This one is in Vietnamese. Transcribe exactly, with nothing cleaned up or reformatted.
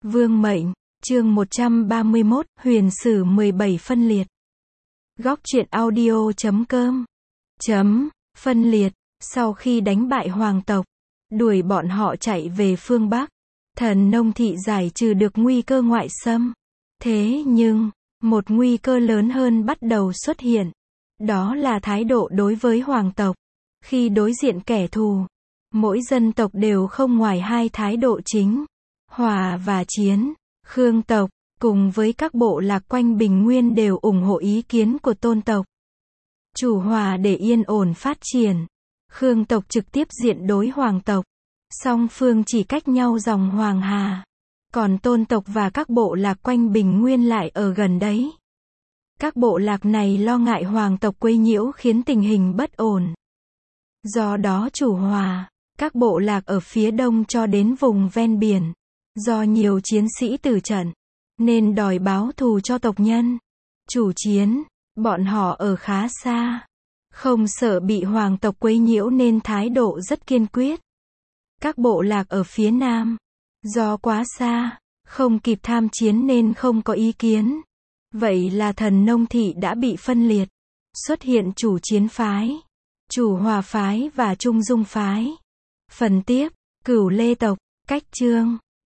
Vương mệnh, chương một trăm ba mươi mốt, huyền sử mười bảy phân liệt. Góc truyện audio chấm com. Chấm, phân liệt, sau khi đánh bại hoàng tộc, đuổi bọn họ chạy về phương Bắc, Thần Nông Thị giải trừ được nguy cơ ngoại xâm. Thế nhưng, một nguy cơ lớn hơn bắt đầu xuất hiện. Đó là thái độ đối với hoàng tộc. Khi đối diện kẻ thù, mỗi dân tộc đều không ngoài hai thái độ chính: hòa và chiến. Khương tộc, cùng với các bộ lạc quanh Bình Nguyên đều ủng hộ ý kiến của Tôn tộc. Chủ hòa để yên ổn phát triển. Khương tộc trực tiếp diện đối hoàng tộc. Song phương chỉ cách nhau dòng Hoàng Hà. Còn Tôn tộc và các bộ lạc quanh Bình Nguyên lại ở gần đấy. Các bộ lạc này lo ngại hoàng tộc quấy nhiễu khiến tình hình bất ổn. Do đó chủ hòa, các bộ lạc ở phía đông cho đến vùng ven biển. Do nhiều chiến sĩ tử trận, nên đòi báo thù cho tộc nhân. Chủ chiến, bọn họ ở khá xa. Không sợ bị hoàng tộc quấy nhiễu nên thái độ rất kiên quyết. Các bộ lạc ở phía nam, do quá xa, không kịp tham chiến nên không có ý kiến. Vậy là Thần Nông Thị đã bị phân liệt. Xuất hiện chủ chiến phái, chủ hòa phái và trung dung phái. Phần tiếp, Cửu Lê tộc, cách chương.